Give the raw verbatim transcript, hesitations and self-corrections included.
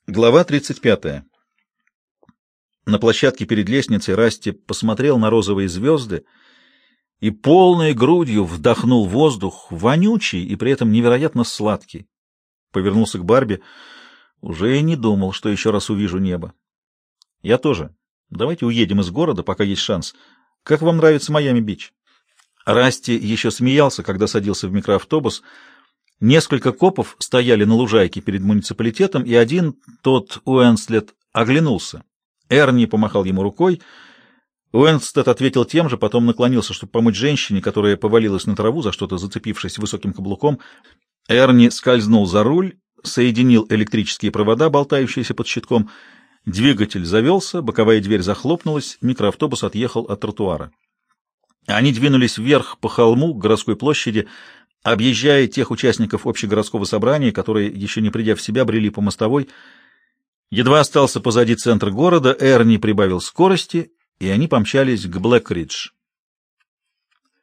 Глава тридцать пятая. На площадке перед лестницей Расти посмотрел на розовые звезды и полной грудью вдохнул воздух, вонючий и при этом невероятно сладкий. Повернулся к Барби. Уже и не думал, что еще раз увижу небо. Я тоже. Давайте уедем из города, пока есть шанс. Как вам нравится Майами-Бич? Расти еще смеялся, когда садился в микроавтобус. Несколько копов стояли на лужайке перед муниципалитетом, и один, тот Уэнслет, оглянулся. Эрни помахал ему рукой. Уэнслет ответил тем же, потом наклонился, чтобы помочь женщине, которая повалилась на траву, за что-то зацепившись высоким каблуком. Эрни скользнул за руль, соединил электрические провода, болтающиеся под щитком. Двигатель завелся, боковая дверь захлопнулась, микроавтобус отъехал от тротуара. Они двинулись вверх по холму к городской площади, объезжая тех участников общегородского собрания, которые, еще не придя в себя, брели по мостовой. Едва остался позади центра города, Эрни прибавил скорости, и они помчались к Блэкридж.